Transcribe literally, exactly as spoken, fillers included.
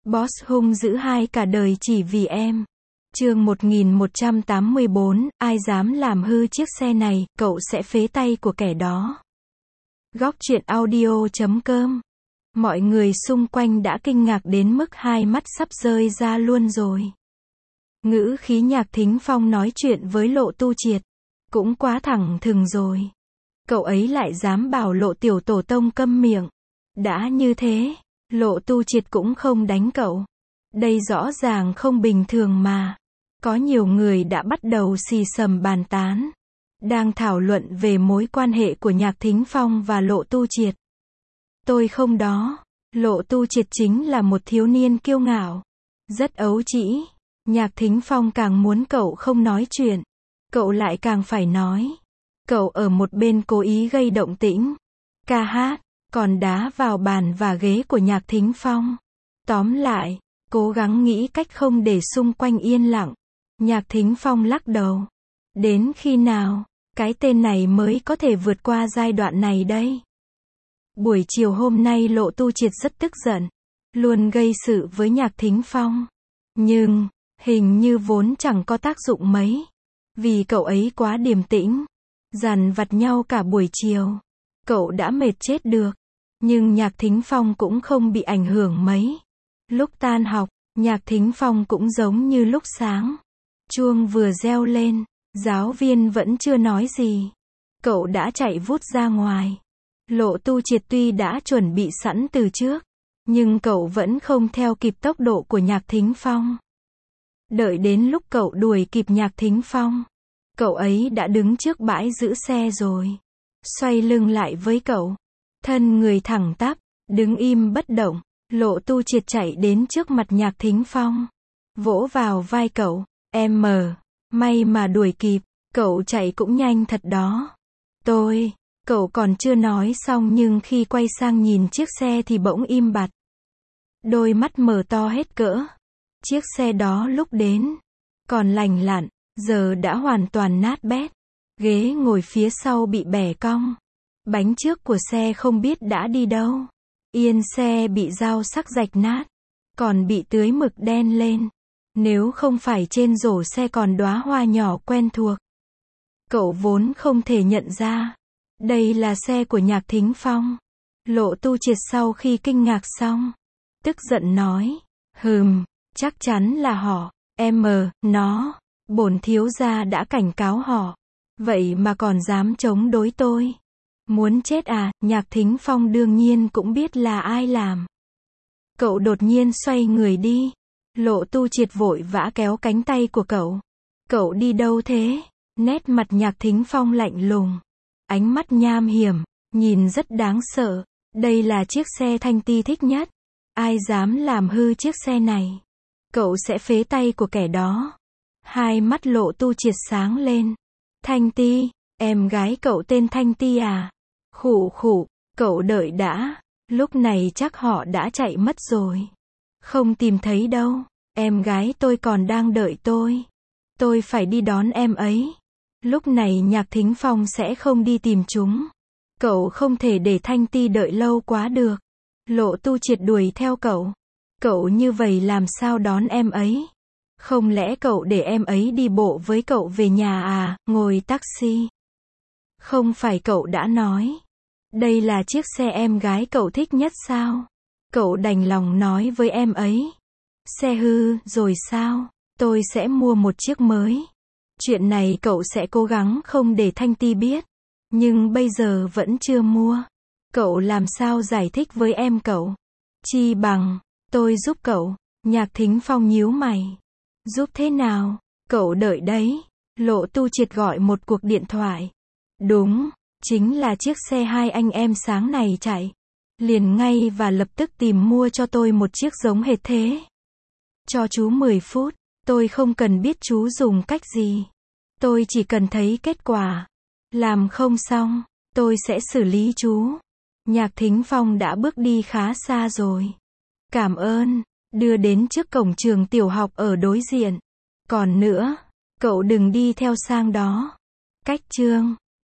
Boss hung dữ hai cả đời chỉ vì em. Chương một nghìn một trăm tám mươi bốn, ai dám làm hư chiếc xe này, cậu sẽ phế tay của kẻ đó. Góc truyện audio chấm com. Mọi người xung quanh đã kinh ngạc đến mức hai mắt sắp rơi ra luôn rồi. Ngữ khí Nhạc Thính Phong nói chuyện với Lộ Tu Triệt cũng quá thẳng thừng rồi. Cậu ấy lại dám bảo Lộ tiểu tổ tông câm miệng. Đã như thế, Lộ Tu Triệt cũng không đánh cậu. Đây rõ ràng không bình thường mà. Có nhiều người đã bắt đầu xì xầm bàn tán, đang thảo luận về mối quan hệ của Nhạc Thính Phong và Lộ Tu Triệt. Tôi không đó. Lộ Tu Triệt chính là một thiếu niên kiêu ngạo, rất ấu trĩ. Nhạc Thính Phong càng muốn cậu không nói chuyện, cậu lại càng phải nói. Cậu ở một bên cố ý gây động tĩnh, ca hát, còn đá vào bàn và ghế của Nhạc Thính Phong. Tóm lại, cố gắng nghĩ cách không để xung quanh yên lặng. Nhạc Thính Phong lắc đầu. Đến khi nào, cái tên này mới có thể vượt qua giai đoạn này đây? Buổi chiều hôm nay Lộ Tu Triệt rất tức giận, luôn gây sự với Nhạc Thính Phong. Nhưng, hình như vốn chẳng có tác dụng mấy. Vì cậu ấy quá điềm tĩnh, dằn vặt nhau cả buổi chiều. Cậu đã mệt chết được. Nhưng Nhạc Thính Phong cũng không bị ảnh hưởng mấy. Lúc tan học, Nhạc Thính Phong cũng giống như lúc sáng. Chuông vừa reo lên, giáo viên vẫn chưa nói gì. Cậu đã chạy vút ra ngoài. Lộ Tu Triệt tuy đã chuẩn bị sẵn từ trước, nhưng cậu vẫn không theo kịp tốc độ của Nhạc Thính Phong. Đợi đến lúc cậu đuổi kịp Nhạc Thính Phong, cậu ấy đã đứng trước bãi giữ xe rồi. Xoay lưng lại với cậu, thân người thẳng tắp, đứng im bất động. Lộ Tu Triệt chạy đến trước mặt Nhạc Thính Phong, vỗ vào vai cậu. Em mờ, may mà đuổi kịp, cậu chạy cũng nhanh thật đó. Tôi, cậu còn chưa nói xong nhưng khi quay sang nhìn chiếc xe thì bỗng im bặt. Đôi mắt mở to hết cỡ. Chiếc xe đó lúc đến, còn lành lặn, giờ đã hoàn toàn nát bét. Ghế ngồi phía sau bị bẻ cong. Bánh trước của xe không biết đã đi đâu. Yên xe bị dao sắc rạch nát, còn bị tưới mực đen lên. Nếu không phải trên rổ xe còn đóa hoa nhỏ quen thuộc, cậu vốn không thể nhận ra. Đây là xe của Nhạc Thính Phong. Lộ Tu Triệt sau khi kinh ngạc xong, tức giận nói. Hừm, chắc chắn là họ. Em mờ, nó, bổn thiếu gia đã cảnh cáo họ. Vậy mà còn dám chống đối tôi. Muốn chết à? Nhạc Thính Phong đương nhiên cũng biết là ai làm. Cậu đột nhiên xoay người đi. Lộ Tu Triệt vội vã kéo cánh tay của cậu. Cậu đi đâu thế? Nét mặt Nhạc Thính Phong lạnh lùng, ánh mắt nham hiểm, nhìn rất đáng sợ. Đây là chiếc xe Thanh Ti thích nhất. Ai dám làm hư chiếc xe này, cậu sẽ phế tay của kẻ đó. Hai mắt Lộ Tu Triệt sáng lên. Thanh Ti, em gái cậu tên Thanh Ti à? Khụ khụ, cậu đợi đã. Lúc này chắc họ đã chạy mất rồi. Không tìm thấy đâu. Em gái tôi còn đang đợi tôi. Tôi phải đi đón em ấy. Lúc này Nhạc Thính Phong sẽ không đi tìm chúng. Cậu không thể để Thanh Ti đợi lâu quá được. Lộ Tu Triệt đuổi theo cậu. Cậu như vậy làm sao đón em ấy? Không lẽ cậu để em ấy đi bộ với cậu về nhà à, ngồi taxi? Không phải cậu đã nói, đây là chiếc xe em gái cậu thích nhất sao? Cậu đành lòng nói với em ấy. Xe hư rồi sao? Tôi sẽ mua một chiếc mới. Chuyện này cậu sẽ cố gắng không để Thanh Ti biết. Nhưng bây giờ vẫn chưa mua. Cậu làm sao giải thích với em cậu? Chi bằng, tôi giúp cậu. Nhạc Thính Phong nhíu mày. Giúp thế nào? Cậu đợi đấy. Lộ Tu Triệt gọi một cuộc điện thoại. Đúng, chính là chiếc xe hai anh em sáng này chạy. Liền ngay và lập tức tìm mua cho tôi một chiếc giống hệt thế. Cho chú mười phút, tôi không cần biết chú dùng cách gì. Tôi chỉ cần thấy kết quả. Làm không xong, tôi sẽ xử lý chú. Nhạc Thính Phong đã bước đi khá xa rồi. Cảm ơn, đưa đến trước cổng trường tiểu học ở đối diện. Còn nữa, cậu đừng đi theo sang đó. Cách chương